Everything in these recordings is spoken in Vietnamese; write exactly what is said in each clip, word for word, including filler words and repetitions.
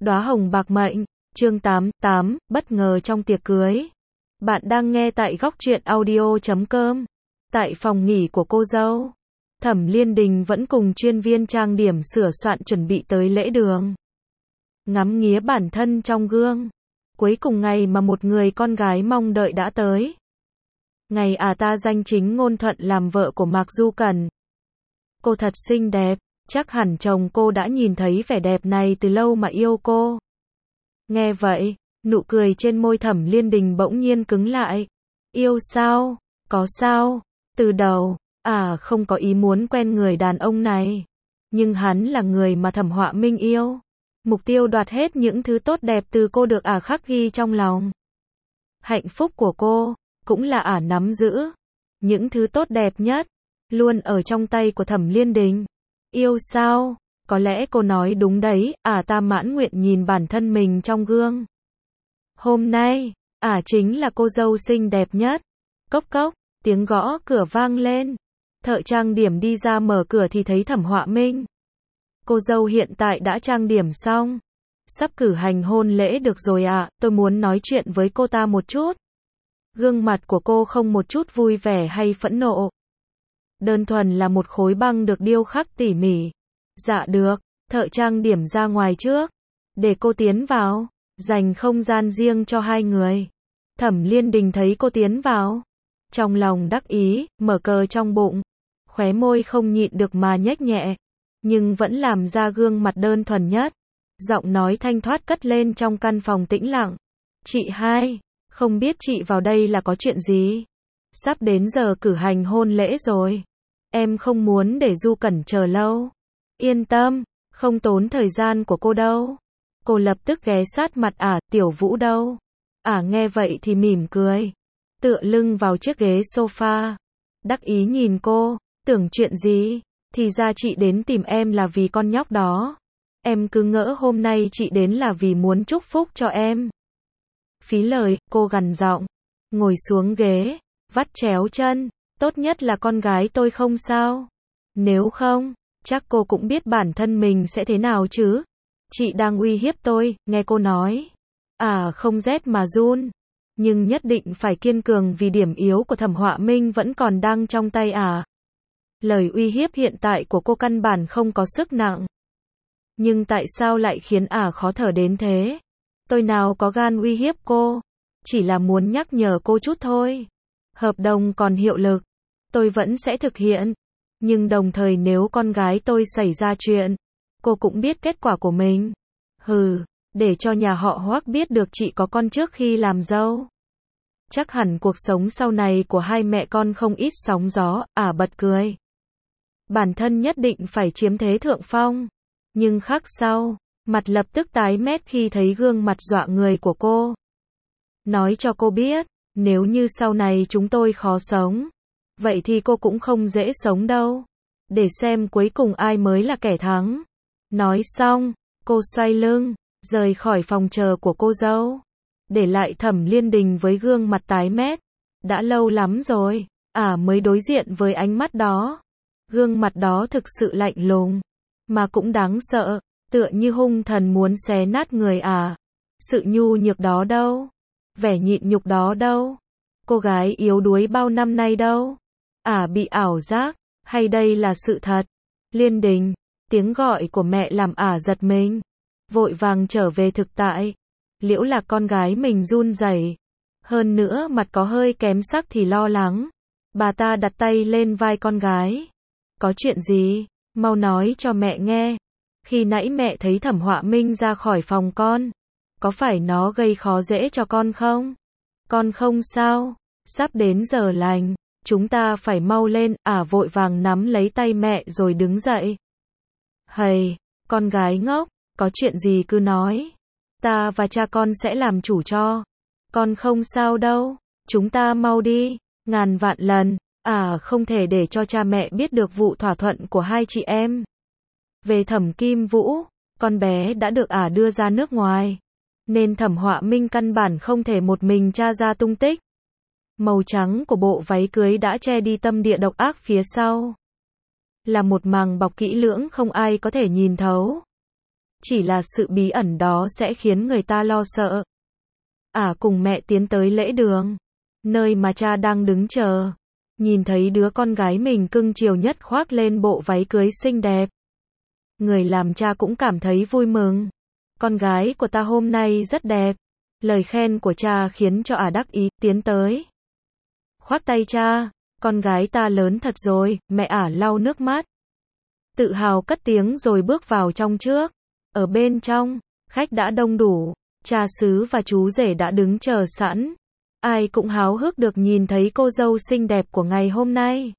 Đóa hồng bạc mệnh, chương tám, tám, bất ngờ trong tiệc cưới. Bạn đang nghe tại góc truyện audio chấm com. Tại phòng nghỉ của cô dâu, Thẩm Liên Đình vẫn cùng chuyên viên trang điểm sửa soạn chuẩn bị tới lễ đường. Ngắm nghía bản thân trong gương. Cuối cùng ngày mà một người con gái mong đợi đã tới. Ngày à ta danh chính ngôn thuận làm vợ của Mạc Du Cẩn. Cô thật xinh đẹp, chắc hẳn chồng cô đã nhìn thấy vẻ đẹp này từ lâu mà yêu cô. Nghe vậy, nụ cười trên môi Thẩm Liên Đình bỗng nhiên cứng lại. Yêu sao? Có sao? Từ đầu, à không có ý muốn quen người đàn ông này. Nhưng hắn là người mà Thẩm Họa Minh yêu. Mục tiêu đoạt hết những thứ tốt đẹp từ cô được ả khắc ghi trong lòng. Hạnh phúc của cô, cũng là ả nắm giữ. Những thứ tốt đẹp nhất, luôn ở trong tay của Thẩm Liên Đình. Yêu sao? Có lẽ cô nói đúng đấy, ả ta mãn nguyện nhìn bản thân mình trong gương. Hôm nay, ả chính là cô dâu xinh đẹp nhất. Cốc cốc, tiếng gõ cửa vang lên. Thợ trang điểm đi ra mở cửa thì thấy Thẩm Họa Minh. Cô dâu hiện tại đã trang điểm xong. Sắp cử hành hôn lễ được rồi ạ, à, tôi muốn nói chuyện với cô ta một chút. Gương mặt của cô không một chút vui vẻ hay phẫn nộ. Đơn thuần là một khối băng được điêu khắc tỉ mỉ. Dạ được, thợ trang điểm ra ngoài trước. Để cô tiến vào, dành không gian riêng cho hai người. Thẩm Liên Đình thấy cô tiến vào. Trong lòng đắc ý, mở cờ trong bụng. Khóe môi không nhịn được mà nhếch nhẹ. Nhưng vẫn làm ra gương mặt đơn thuần nhất. Giọng nói thanh thoát cất lên trong căn phòng tĩnh lặng. Chị hai, không biết chị vào đây là có chuyện gì? Sắp đến giờ cử hành hôn lễ rồi. Em không muốn để Du Cẩn chờ lâu. Yên tâm, không tốn thời gian của cô đâu. Cô lập tức ghé sát mặt ả, Tiểu Vũ đâu? Ả nghe vậy thì mỉm cười. Tựa lưng vào chiếc ghế sofa. Đắc ý nhìn cô, tưởng chuyện gì? Thì ra chị đến tìm em là vì con nhóc đó. Em cứ ngỡ hôm nay chị đến là vì muốn chúc phúc cho em. Phí lời, cô gằn giọng. Ngồi xuống ghế, vắt chéo chân. Tốt nhất là con gái tôi không sao. Nếu không, chắc cô cũng biết bản thân mình sẽ thế nào chứ. Chị đang uy hiếp tôi, nghe cô nói. À không rét mà run. Nhưng nhất định phải kiên cường vì điểm yếu của Thẩm Họa Minh vẫn còn đang trong tay à. Lời uy hiếp hiện tại của cô căn bản không có sức nặng. Nhưng tại sao lại khiến ả khó thở đến thế? Tôi nào có gan uy hiếp cô. Chỉ là muốn nhắc nhở cô chút thôi. Hợp đồng còn hiệu lực. Tôi vẫn sẽ thực hiện. Nhưng đồng thời nếu con gái tôi xảy ra chuyện, cô cũng biết kết quả của mình. Hừ, để cho nhà họ Hoắc biết được chị có con trước khi làm dâu. Chắc hẳn cuộc sống sau này của hai mẹ con không ít sóng gió, ả bật cười. Bản thân nhất định phải chiếm thế thượng phong. Nhưng khắc sau, mặt lập tức tái mét khi thấy gương mặt dọa người của cô. Nói cho cô biết, nếu như sau này chúng tôi khó sống, vậy thì cô cũng không dễ sống đâu. Để xem cuối cùng ai mới là kẻ thắng. Nói xong, cô xoay lưng, rời khỏi phòng chờ của cô dâu. Để lại Thẩm Liên Đình với gương mặt tái mét. Đã lâu lắm rồi, ả mới đối diện với ánh mắt đó. Gương mặt đó thực sự lạnh lùng, mà cũng đáng sợ, tựa như hung thần muốn xé nát người à. Sự nhu nhược đó đâu? Vẻ nhịn nhục đó đâu? Cô gái yếu đuối bao năm nay đâu? À bị ảo giác, hay đây là sự thật? Liên Đình, tiếng gọi của mẹ làm ả giật mình. Vội vàng trở về thực tại. Liễu Lạc con gái mình run rẩy. Hơn nữa mặt có hơi kém sắc thì lo lắng. Bà ta đặt tay lên vai con gái. Có chuyện gì? Mau nói cho mẹ nghe. Khi nãy mẹ thấy Thẩm Họa Minh ra khỏi phòng con. Có phải nó gây khó dễ cho con không? Con không sao. Sắp đến giờ lành. Chúng ta phải mau lên. Ả vội vàng nắm lấy tay mẹ rồi đứng dậy. Hầy, con gái ngốc. Có chuyện gì cứ nói. Ta và cha con sẽ làm chủ cho. Con không sao đâu. Chúng ta mau đi. Ngàn vạn lần. À không thể để cho cha mẹ biết được vụ thỏa thuận của hai chị em. Về Thẩm Kim Vũ, con bé đã được ả đưa ra nước ngoài. Nên Thẩm Họa Minh căn bản không thể một mình tra ra tung tích. Màu trắng của bộ váy cưới đã che đi tâm địa độc ác phía sau. Là một màng bọc kỹ lưỡng không ai có thể nhìn thấu. chỉ là sự bí ẩn đó sẽ khiến người ta lo sợ. Ả cùng mẹ tiến tới lễ đường, nơi mà cha đang đứng chờ. Nhìn thấy đứa con gái mình cưng chiều nhất khoác lên bộ váy cưới xinh đẹp. Người làm cha cũng cảm thấy vui mừng. Con gái của ta hôm nay rất đẹp. Lời khen của cha khiến cho Ả đắc ý, tiến tới. Khoác tay cha, con gái ta lớn thật rồi, mẹ Ả lau nước mắt. Tự hào cất tiếng rồi bước vào trong trước. Ở bên trong, khách đã đông đủ, cha xứ và chú rể đã đứng chờ sẵn. Ai cũng háo hức được nhìn thấy cô dâu xinh đẹp của ngày hôm nay.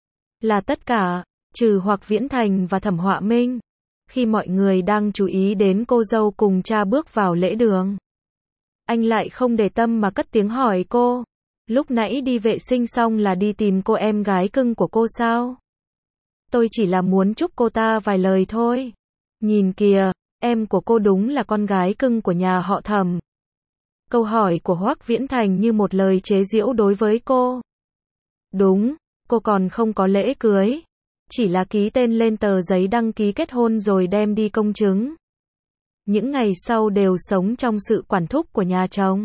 Là tất cả, trừ Hoắc Viễn Thành và Thẩm Họa Minh. Khi mọi người đang chú ý đến cô dâu cùng cha bước vào lễ đường, anh lại không để tâm mà cất tiếng hỏi cô. Lúc nãy đi vệ sinh xong là đi tìm cô em gái cưng của cô sao? Tôi chỉ là muốn chúc cô ta vài lời thôi. Nhìn kìa, em của cô đúng là con gái cưng của nhà họ Thẩm. Câu hỏi của Hoắc Viễn Thành như một lời chế giễu đối với cô. Đúng, cô còn không có lễ cưới. Chỉ là ký tên lên tờ giấy đăng ký kết hôn rồi đem đi công chứng. Những ngày sau đều sống trong sự quản thúc của nhà chồng.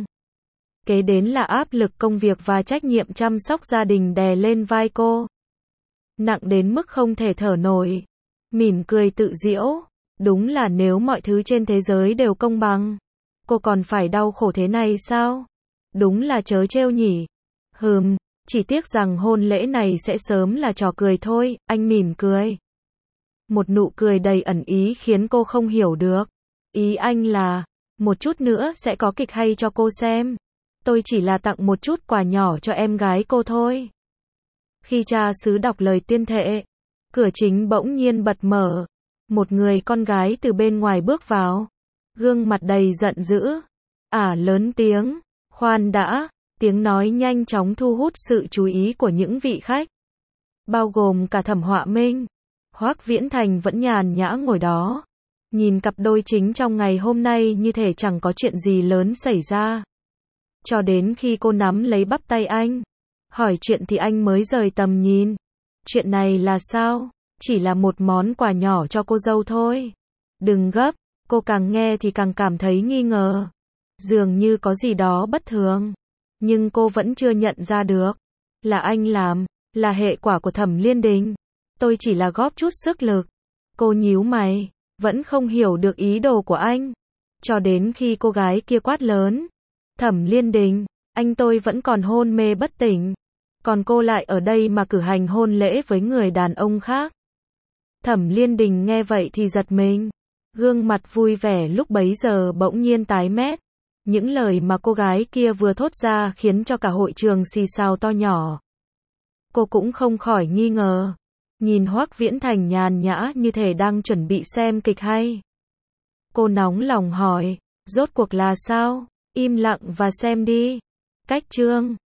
Kế đến là áp lực công việc và trách nhiệm chăm sóc gia đình đè lên vai cô. Nặng đến mức không thể thở nổi. Mỉm cười tự giễu. Đúng là nếu mọi thứ trên thế giới đều công bằng, cô còn phải đau khổ thế này sao? Đúng là trớ trêu nhỉ. Hừm, chỉ tiếc rằng hôn lễ này sẽ sớm là trò cười thôi, anh mỉm cười. Một nụ cười đầy ẩn ý khiến cô không hiểu được. Ý anh là, một chút nữa sẽ có kịch hay cho cô xem. Tôi chỉ là tặng một chút quà nhỏ cho em gái cô thôi. Khi cha xứ đọc lời tuyên thệ, cửa chính bỗng nhiên bật mở. Một người con gái từ bên ngoài bước vào. Gương mặt đầy giận dữ. Ả lớn tiếng. Khoan đã. Tiếng nói nhanh chóng thu hút sự chú ý của những vị khách. Bao gồm cả Thẩm Họa Minh. Hoắc Viễn Thành vẫn nhàn nhã ngồi đó. Nhìn cặp đôi chính trong ngày hôm nay như thể chẳng có chuyện gì lớn xảy ra. Cho đến khi cô nắm lấy bắp tay anh. Hỏi chuyện thì anh mới rời tầm nhìn. Chuyện này là sao? Chỉ là một món quà nhỏ cho cô dâu thôi. Đừng gấp, cô càng nghe thì càng cảm thấy nghi ngờ. Dường như có gì đó bất thường. Nhưng cô vẫn chưa nhận ra được. Là anh làm, là hệ quả của Thẩm Liên Đình. Tôi chỉ là góp chút sức lực. Cô nhíu mày, vẫn không hiểu được ý đồ của anh. Cho đến khi cô gái kia quát lớn. Thẩm Liên Đình, anh tôi vẫn còn hôn mê bất tỉnh. Còn cô lại ở đây mà cử hành hôn lễ với người đàn ông khác. Thẩm Liên Đình nghe vậy thì giật mình. Gương mặt vui vẻ lúc bấy giờ bỗng nhiên tái mét. Những lời mà cô gái kia vừa thốt ra khiến cho cả hội trường xì xào to nhỏ. Cô cũng không khỏi nghi ngờ. Nhìn Hoắc Viễn Thành nhàn nhã như thể đang chuẩn bị xem kịch hay. Cô nóng lòng hỏi, rốt cuộc là sao? Im lặng và xem đi. Cách chương